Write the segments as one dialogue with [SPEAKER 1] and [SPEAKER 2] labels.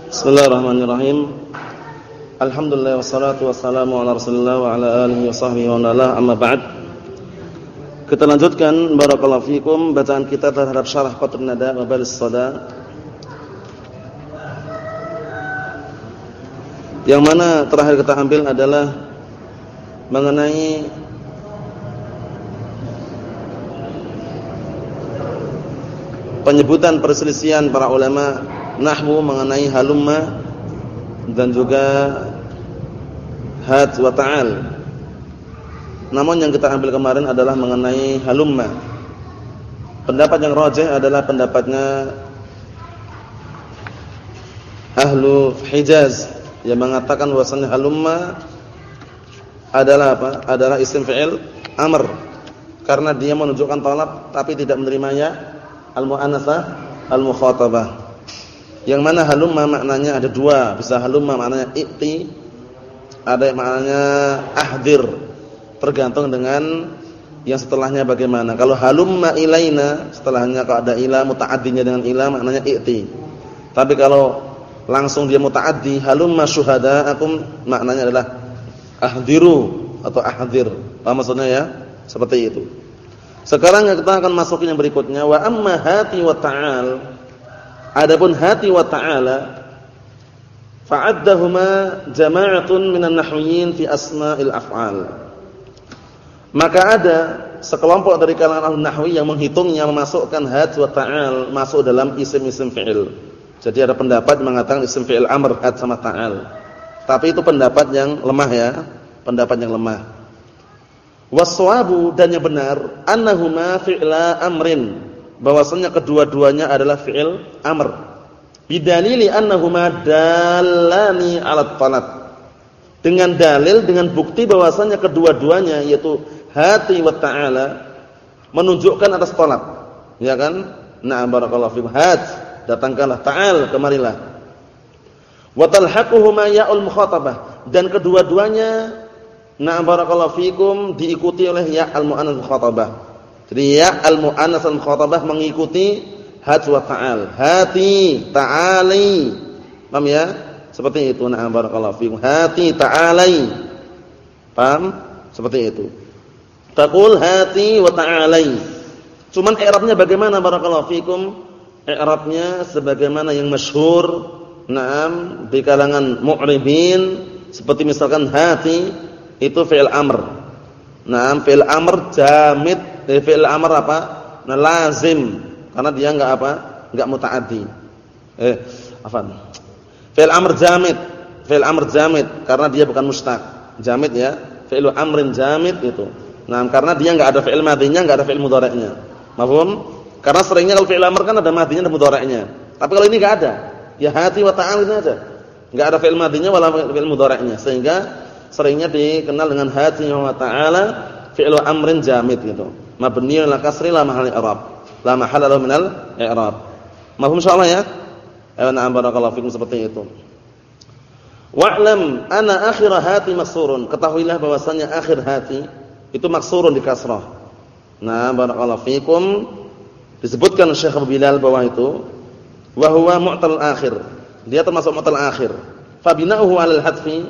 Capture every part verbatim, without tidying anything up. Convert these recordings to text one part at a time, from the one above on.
[SPEAKER 1] Bismillahirrahmanirrahim. Alhamdulillah wassalatu wassalamu ala Rasulillah wa ala alihi wa sahbihi wa ala amma ba'd. Kita lanjutkan barakallahu fikum bacaan kita terhadap syarah Qatrun Nada wa Balis Sada. Yang mana terakhir kita ambil adalah mengenai penyebutan perselisihan para ulama nahwu mengenai halumma dan juga had wa ta'al. Namun yang kita ambil kemarin adalah mengenai halumma. Pendapat yang rajih adalah pendapatnya ahlu Hijaz yang mengatakan bahwasanya halumma adalah apa? Adalah isim fi'il amr karena dia menunjukkan talab tapi tidak menerimanya al-mu'annatsah al-mukhatabah. Yang mana halumma maknanya ada dua, bisa halumma maknanya i'ti, ada yang maknanya ahdir, tergantung dengan yang setelahnya bagaimana. Kalau halumma ilaina, setelahnya kalau ada ila muta'addinya dengan ila maknanya i'ti. Tapi kalau langsung dia muta'addi, halumma syuhada'akum maknanya adalah ahdiru atau ahdir. Paham maksudnya ya? Seperti itu. Sekarang kita akan masukin yang berikutnya, wa amma hati wa ta'al. Adapun hati wa ta'ala fa'addahuma jama'atun minan nahwiyin fi asma'il af'al. Maka ada sekelompok dari kalangan ahli nahwi yang menghitungnya memasukkan hati wa ta'al masuk dalam isim-isim fi'il. Jadi ada pendapat mengatakan isim fi'il amr had sama ta'al. Tapi itu pendapat yang lemah ya, pendapat yang lemah. Waswabu dan yang benar annahuma fi'la amrin, bahwasanya kedua-duanya adalah fi'il amr. Bidalili annahuma dallani 'ala talab. Dengan dalil, dengan bukti bahwasanya kedua-duanya yaitu hati wa ta'ala menunjukkan atas talab. Ya kan? Na'am barakallahu fikum. Hat, datangkanlah, ta'al, kemarilah. Wa talhaquhuma ya'ul mukhatabah, dan kedua-duanya na'am barakallahu fikum diikuti oleh ya' al-mu'annatsah mukhatabah. Jadi ya al-mu'annas al-mukhatabah mengikuti had wa ta'al. Hati ta'ali. Paham ya? Seperti itu. Na'am barakallahu fikum. Hati ta'alai. Paham? Seperti itu. Taqul hati wa ta'alai. Cuman i'rabnya bagaimana barakallahu fikum? I'rabnya sebagaimana yang masyhur na'am di kalangan mu'ribin, seperti misalkan hati itu fi'il amr. Na'am fi'il amr jamid. Fi'il amr apa? Nah, lazim, karena dia enggak apa? Enggak muta'addi. Eh, afan. Fi'il amr jamid. Fi'il amr jamid karena dia bukan mustaq. Jamid ya. Fi'il amrin jamid itu. Nah, karena dia enggak ada fi'il madhinya, enggak ada fi'il mudhari'nya. Mafhum? Karena seringnya kalau fi'il amr kan ada madhinya dan mudhari'nya. Tapi kalau ini enggak ada. Ya hati wa ta'al ini aja. Enggak ada fi'il madhinya wala fi'il mudhari'nya. Sehingga seringnya dikenal dengan hati wa ta'ala fi'il amrin jamid gitu. Mabniun 'ala kasri la mahalla i'rab. La mahalla lahu minal i'rab. Mafhum insyaallah ya? Ayo na'am barakallahu fikum, seperti itu. Wa'lam ana akhir hati maksurun. Ketahuilah bahwasanya akhir hati itu maksurun di kasrah. Nah, barakallahu fikum, disebutkan Syekh Abu Bilal bahwa itu wa huwa mu'tal akhir. Dia termasuk mu'tal akhir. Fa bina'uhu 'alal hadfi,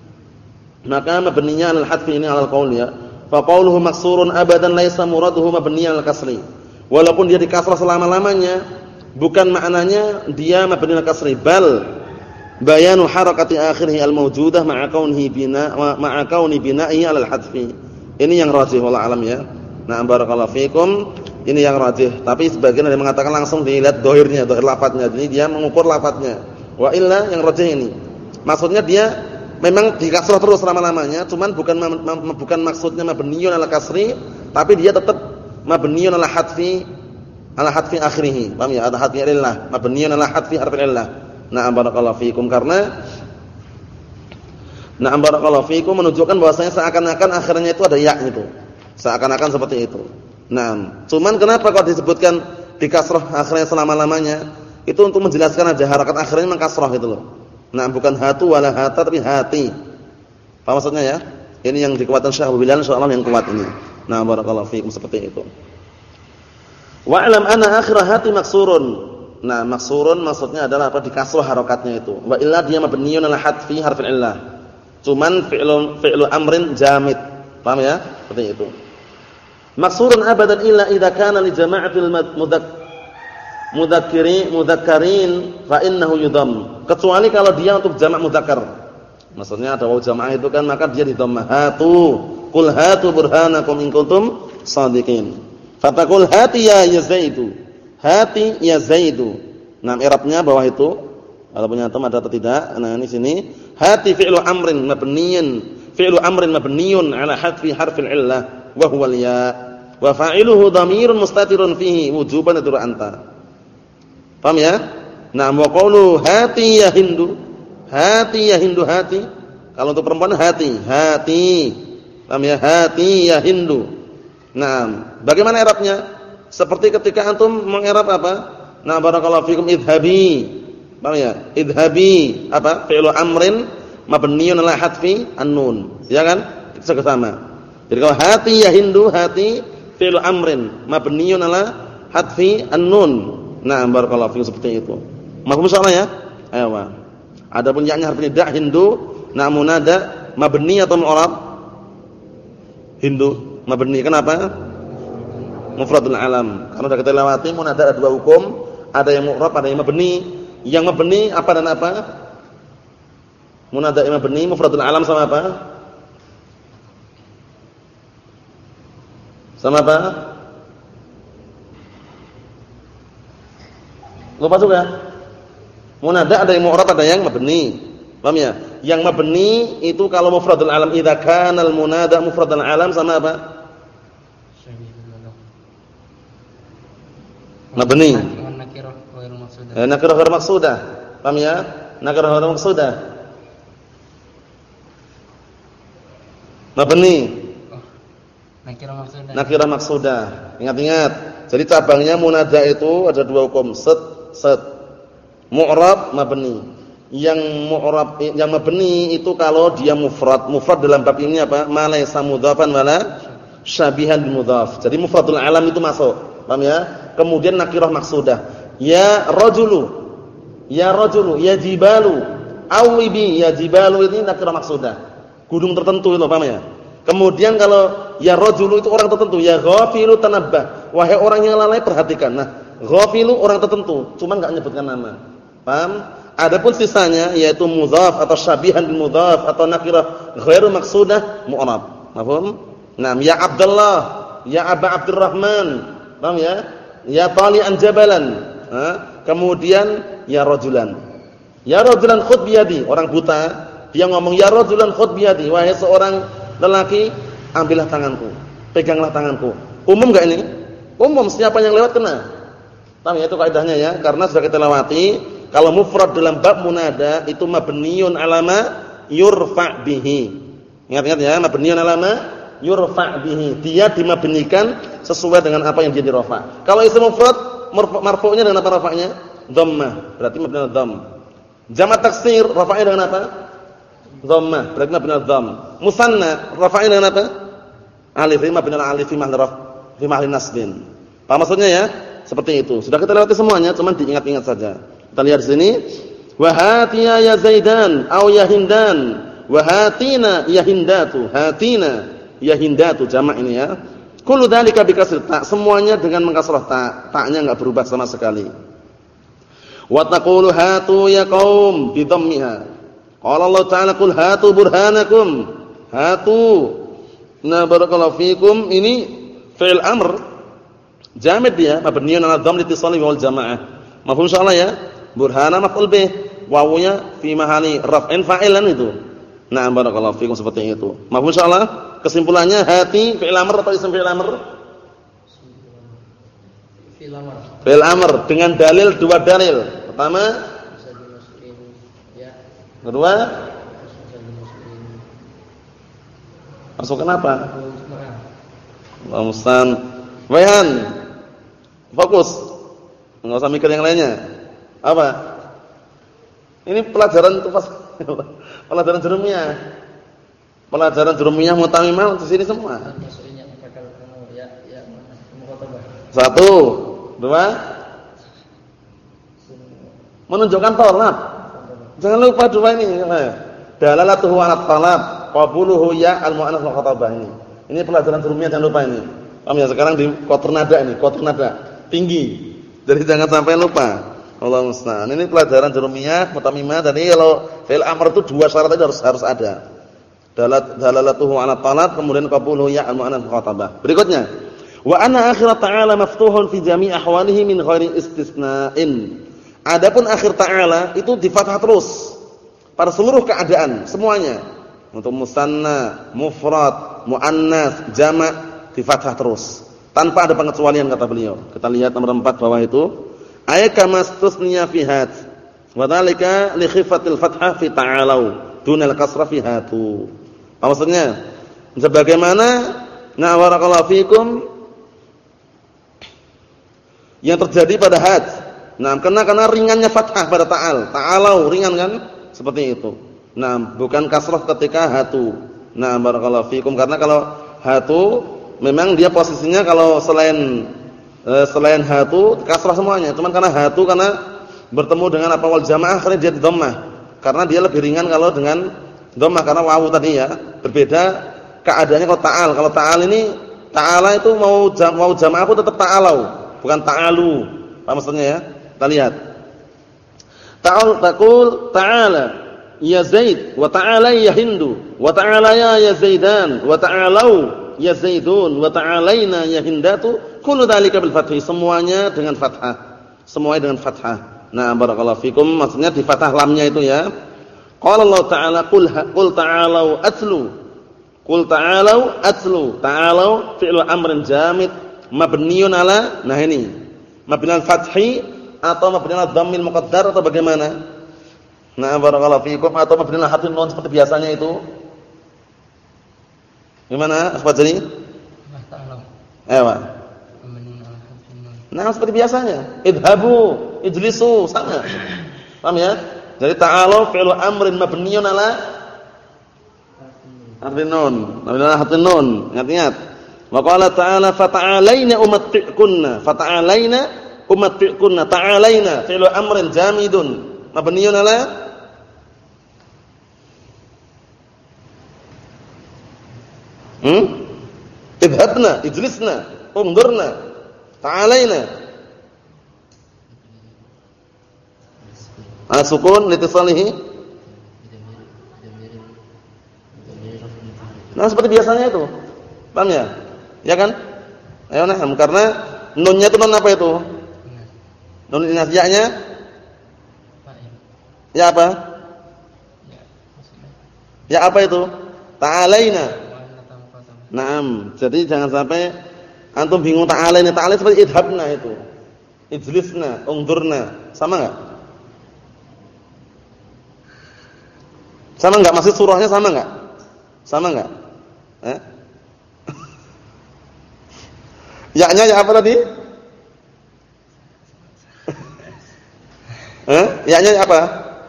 [SPEAKER 1] maka mabninya 'alal hadfi ini 'alal qaul ya. Fa qauluhu maksurun abadan laisa muraduhu mabniyan al-kasri. Walaupun dia di kasrah selama-lamanya, bukan maknanya dia mabniyan al-kasri, bal bayanu harakati akhirih al-mawjudah ma'a kaunihi bina wa ma'a kauni bina'ihi 'ala al-hadfi. Ini yang rajih wallahu alam ya. Na'am barakallahu fikum. Ini yang rajih, tapi sebagian ada yang mengatakan langsung dilihat dhahirnya, dhahir lafadznya. Jadi dia mengukur lafadznya. Wa illa yang rajih ini. Maksudnya dia memang di kasrah terus selama-lamanya, cuman bukan bukan maksudnya mabniyun 'ala kasri, tapi dia tetap mabniyun 'ala hadfi 'ala hadfi akhirih. Paham ya? Ada hadfi illah, mabniyun 'ala hadfi harfi illah. Na'am barakallahu fikum, karena na'am barakallahu fikum menunjukkan bahwasanya seakan-akan akhirnya itu ada ya gitu. Seakan-akan seperti itu. Naam. Cuman kenapa kok disebutkan di kasrah akhirnya selama-lamanya? Itu untuk menjelaskan aja harakat akhirnya memang kasrah gitu loh. Nah, bukan hatu wala hata tapi hati. Apa maksudnya ya? Ini yang dikuatkan Syekh Abu Bilal insyaallah yang kuat ini. Nah, barakallahu fiikum, seperti itu. Wa'lam anna akhir hati maksurun. Nah, maksurun maksudnya adalah apa? Dikasroh harokatnya itu. Wa illa dia mabniyun ala hadfi harfil illah. Cuman fi'lu fi'lu amrin jamid. Paham ya? Seperti itu. Maksurun abadan illa idza kana li jama'atil mudak mudakkiri mudakkarin fa innahu yudhamm. Kecuali kalau dia untuk jamak mudzakkar. Maksudnya ada waw jamaah itu kan maka dia didhammah. Hatu qul hatu burhanakum in kuntum shadiqin. Fataqul hati ya Zaidu. Hati ya Zaidu. Nah, i'rabnya bawah itu. Kalau punya antum ada atau tidak? Nah, ini sini hati fi'lu amrin mabniyyun. Fi'lu amrin mabniyyun ala hadfi harfil illah wa huwa al-ya. Wa fa'iluhu dhamirun mustatirun fihi wujuban adur anta. Paham ya? Nah, wa qawlu hati ya Hindu. Hati ya Hindu hati. Kalau untuk perempuan hati, hati. Paham ya? Hati ya Hindu. Nah, bagaimana i'rabnya? Seperti ketika antum mengi'rab apa? Nah, barakallahu fikum idhabi. Paham ya? Idhabi apa? Fi'lu amrin mabniyyun ala hadfi an-nun. Ya kan? Itu sama. Jadi kalau hati ya Hindu, hati fi'lu amrin mabniyyun ala hadfi an-nun. Nah, barakallahu fikum seperti itu. Mafhum soalnya ya? Ayo, Pak. Adapun ya-nya harf nida Hindu, nah munada mabni atau mu'rab? Hindu, mabni. Kenapa? Mufradul alam. Karena sudah kita lewati munada ada dua hukum, ada yang mu'rab, ada yang mabni. Yang mabni apa dan apa? Munada yang mabni, mufradul alam sama apa? Sama apa? Lupa juga. Munada ada yang mu'rab, ada yang mabni. Paham ya? Yang mabni itu kalau mufradul alam idza kana al munada mufradul alam sama apa? Mabni. Eh, nakirah ghair maqsudah. Paham ya? Nakirah ghair maqsudah. Mabni.
[SPEAKER 2] Nakirah maqsudah.
[SPEAKER 1] Nakirah maqsudah. Ingat-ingat. Jadi cabangnya munada itu ada dua hukum. Set set mu'rab mabni. Yang mu'rab yang mabni itu kalau dia mufrad. Mufrad dalam bab ini apa? Ma laysa mudhafan wala syabihan bil mudhaf. Jadi mufradul alam itu masuk. Paham ya? Kemudian nakirah maqsudah. Ya rajulu. Ya rajulu, ya jibalu. Awibi, ya jibalu ini nakirah maqsudah. Gunung tertentu itu, paham ya? Kemudian kalau ya rajulu itu orang tertentu, ya ghafilu tanabbah. Wahai orang yang lalai perhatikan. Nah, ghafilu orang tertentu, cuma enggak menyebutkan nama. Paham? Adapun sisanya yaitu mudhaf atau syabihan bil mudhaf atau nakirah ghairu maqsudah mu'rab. Paham? Naam, ya Abdullah, ya Aba Abdurrahman. Paham ya? Ya tali'an jabalan. Ha? Kemudian ya rajulan. Ya rajulan khudh biyadi, orang buta, dia ngomong ya rajulan khudh biyadi, wahai seorang lelaki, ambillah tanganku, peganglah tanganku. Umum enggak ini? Umum, siapa yang lewat kena. Paham ya, itu kaidahnya ya, karena sudah kita lewati kalau mufrad dalam bab munada itu mabniun alama yurfa' bihi. Ingat-ingat ya, mabniun alama yurfa' bihi. Dia dimabnikan sesuai dengan apa yang dia dirafa'. Kalau isim mufrad marfu'nya dengan apa rafa'nya? Dhammah, berarti mabni ala dhamm. Jamak taksir rafa'nya dengan apa? Dhammah, berarti mabni ala dhamm. Musanna rafa'nya dengan apa? Alif, mabni ala alif fi mahall raf' fi mahall nasbin. Paham maksudnya ya? Seperti itu. Sudah kita lewati semuanya, cuma diingat-ingat saja. Kita lihat di sini. Wa hatiya ya Zaidan au ya Hindan. Wa hatina ya Hindatu. Hatina ya Hindatu jamak ini ya. Kullu dzalika bi kasr ta. Semuanya dengan mengkasrah ta. Ta-nya enggak berubah sama sekali. Wa taqulu hatu ya qaum bi dhammiha. Qala Allah Ta'ala qul hatu burhanakum. Hatu. Nah, barakallahu fikum, ini fi'il amr. Jamid dia, mabniun 'ala dhamm litisali wal jamaah. Mafhum insyaallah ya? Burhana maf'ul bih, wawunya fi mahali raf'in fa'ilan itu. Nah, barakallahu fikum seperti itu. Mafhum insyaallah? Kesimpulannya hati fi'il amr atau isim fi'il amr?
[SPEAKER 2] Fi'il amr.
[SPEAKER 1] Fi'il amr dengan dalil dua dalil. Pertama,
[SPEAKER 2] ya.
[SPEAKER 1] Kedua, masukkan apa? Allah Mustan. Wayan. Fokus. Enggak usah mikir yang lainnya. Apa? Ini pelajaran tupas. Pelajaran jurumiyah. Pelajaran jurumiyah mutamimah di sini semua. Satu, dua, menunjukkan talab. Jangan lupa dua ini. Dalalatuhu 'ala talab, qabuluhu ya al-mu'annas wal khatabah ini. Ini pelajaran surumiyah, jangan lupa ini. Paham ya? Sekarang di kotor nada ini, kotor nada tinggi. Jadi jangan sampai lupa. Allahu musta'an. Ini pelajaran surumiyah, mutamimah. Jadi kalau fi'il amr itu dua syarat itu harus harus ada. Dalat dalalatuhu 'ala talab, kemudian qabuluhu ya al-mu'annas wal khatabah. Berikutnya, wa anna akhirat ta'ala maftuhun fi jami' ahwalihi min ghairi istisna'in. Adapun akhir ta'ala itu di fathah terus pada seluruh keadaan semuanya. Untuk musanna, mufrad, muannas, jama' di fathah terus tanpa ada pengecualian kata beliau. Kita lihat nomor empat bawah itu. Ay kama istusniya fi hat. Wa dzalika li khifatil fathah fi ta'alu dunal kasrah fi hatu. Apa maksudnya? Sebagaimana na barakallahu fikum yang terjadi pada had. Nah, karena karena ringannya fathah pada ta'al. Ta'alau ringan kan? Seperti itu. Nah, bukan kasrah ketika hatu. Nah, barakallahu fikum, karena kalau hatu memang dia posisinya kalau selain eh, selain hatu kasrah semuanya. Cuman karena hatu karena bertemu dengan apa wal jamaah karena dia di dhammah. Karena dia lebih ringan kalau dengan dhammah karena wawu tadi ya. Berbeda keadaannya kalau ta'al. Kalau ta'al ini ta'ala itu mau jam, mau jamaah aku tetap ta'alau, bukan ta'alu. Apa maksudnya ya? Kita lihat. Ta'al taqul ta'ala ya Zaid wa ta'ala ya Hindu wa ta'ala ya ya Zaidan wa ta'alau ya Zaidun wa ta'alaina ya Hindatu kullu dzalika bil fathi, semuanya dengan fathah. Semuanya dengan fathah. Nah, barakallahu fikum, maksudnya di fathah lamnya itu ya. Qala Allah Ta'ala qul qul ta'alau atlu. Qul ta'alau atlu. Ta'alau fi'il amrin jamid mabniun ala, nah ini mabniun fathi atau mabniun ala dhammil muqaddar atau bagaimana? Nah, barakallahu fikum, atau mabniun ala harfin nun seperti biasanya itu. Gimana? Apa jadi? Ayo. Nah, seperti biasanya. Idhabu, ijlisu, sama. Paham ya? Jadi ta'alu fi'lu amrin mabniun ala harfin nun. Mabniun ala harfin nun. Ingat-ingat. Wa qala ta'ala fata'alaina umatti'kunna. Fata'alaina umatti'kunna. Ta'alaina fi'lu amrin jamidun mabniun ala Hmm? Idhabna, ijlisna, undurna, ta'alaina. Ala sukun litisalihi. Nah, seperti biasanya itu. Paham ya? Ya kan? Ayo nah, karena nunnya itu nun apa itu? Nun inasiyahnya? Ya apa? Ya apa itu? Ta'alaina. Naam, jadi jangan sampai antum bingung ta'alaina. Ta'alaina seperti idhabna itu. Ijlisna, ungdurna. Sama enggak? Sama enggak? Maksud surahnya sama enggak? Sama enggak? Eh? Ya-nya ya apa tadi? Eh? Ya-nya ya apa?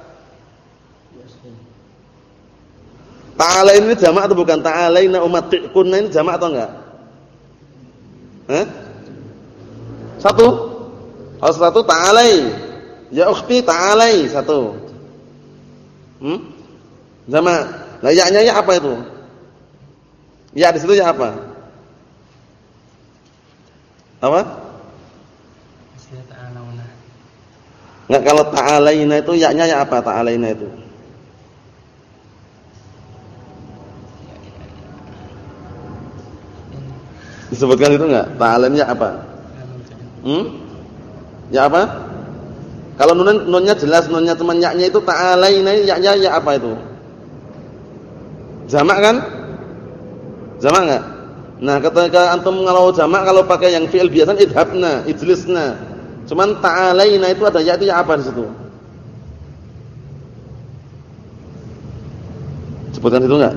[SPEAKER 1] Ta'ala ini jamak atau bukan? Ta'alaina umatti'kunna ini jamak atau enggak? Eh? Satu. Harus satu ta'alai. Ya ukhti ta'alai satu. Hmm? Jamak. Nah, ya-nya ya apa itu? Ya di situ ya apa? Apa?
[SPEAKER 2] Istilah ta'alauna.
[SPEAKER 1] Enggak, kalau ta'alaina itu ya-nya ya apa ta'alaina itu? Disebutkan itu enggak? Ta'alainnya apa? Hmm? Ya apa? Kalau nun nunnya jelas, nunnya teman ya-nya itu ta'alaina, ya-nya ya apa itu? Jamak kan? Jamak enggak? Nah, ketika antum kalau jamak kalau pakai yang fi'il biasa idhabna, ijlisna. Cuman ta'alaina itu ada ya itu ya apa di situ? Sebutkan itu enggak?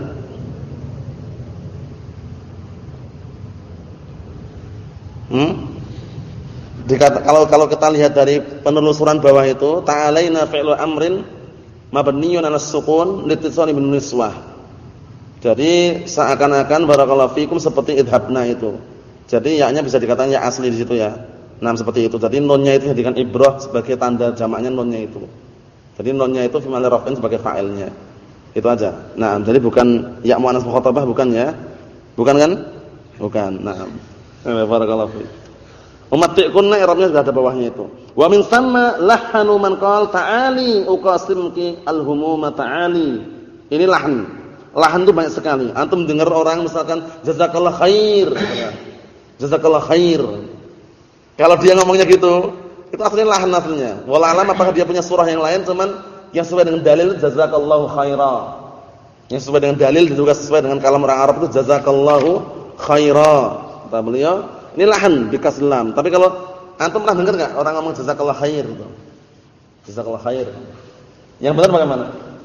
[SPEAKER 1] Hmm? Dikata, kalau kalau kita lihat dari penelusuran bawah itu, ta'alaina fi'lu amrin mabniyyun 'ala sukun litisani bin niswah. Jadi seakan-akan barakallahu fikum seperti idhabna itu. Jadi ya-nya bisa dikatakan ya asli di situ ya. Nah, seperti itu. Jadi nunnya itu jadikan ibrah sebagai tanda jamaknya nunnya itu. Jadi nunnya itu fi mahall raf'in sebagai fa'ilnya. Itu aja. Nah, jadi bukan ya muannas mukhatabah bukan ya. Bukan kan? Bukan. Nah. Barakallahu fiik. Umatti'kunna i'rabnya sudah ada bawahnya itu. Wa min thamma lahanu man qala ta'ali uqasimki al-humuma ta'ali. Ini lahan. Lahan itu banyak sekali. Antum dengar orang misalkan jazakallah khair. Jazakallah khair. Kalau dia ngomongnya gitu, itu aslinya lahan aslinya. Wallah alam apakah dia punya surah yang lain, cuman yang sesuai dengan dalil jazakallahu khaira. Yang sesuai dengan dalil juga sesuai dengan kalam orang Arab itu jazakallahu khaira. Kata beliau, ini lahan bikas lam. Tapi kalau antum pernah dengar enggak orang ngomong jazakallahu khair gitu? Jazakallahu khair. Yang benar bagaimana?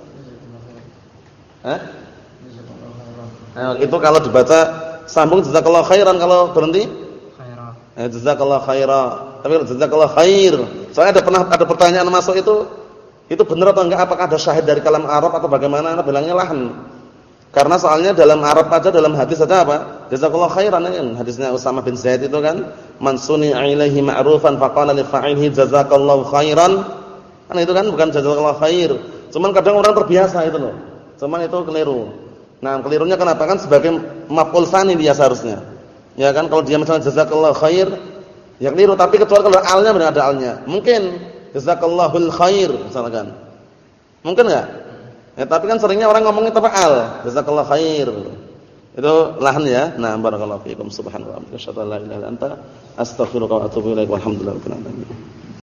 [SPEAKER 1] Hah? Nah, itu kalau dibaca sambung jazakallahu khairan, kalau berhenti Eh, jazakallahu khaira. Tapi jazakallahu khair. Soalnya ada pernah ada pertanyaan masuk itu, itu benar atau enggak? Apakah ada syahid dari kalam Arab atau bagaimana? Ana bilangnya lahan. Karena soalnya dalam Arab aja dalam hadis saja apa? Jazakallahu khairan kan hadisnya Usamah bin Zaid itu kan, man suni'a ilaihi ma'rufan faqala li fa'ilhi jazakallahu khairan. Kan itu kan bukan jazakallahu khair. Cuman kadang orang terbiasa itu loh. Cuman itu keliru. Nah, kelirunya kenapa? Kan sebagai maf'ul tsani dia seharusnya. Ya kan, kalau dia misalnya jazakallahu khair, ya keliru, tapi kecuali kalau alnya benar ada alnya. Mungkin jazakallahul khair misalkan. Mungkin enggak? Ya, tapi kan seringnya orang ngomongnya tanpa al, jazakallahu khair. Itu lahan ya. Nah, barakallahu fiikum subhanallah. Asyhadu an la ilaha illa anta astaghfiruka wa atubu ilaik. Walhamdulillahirabbil alamin.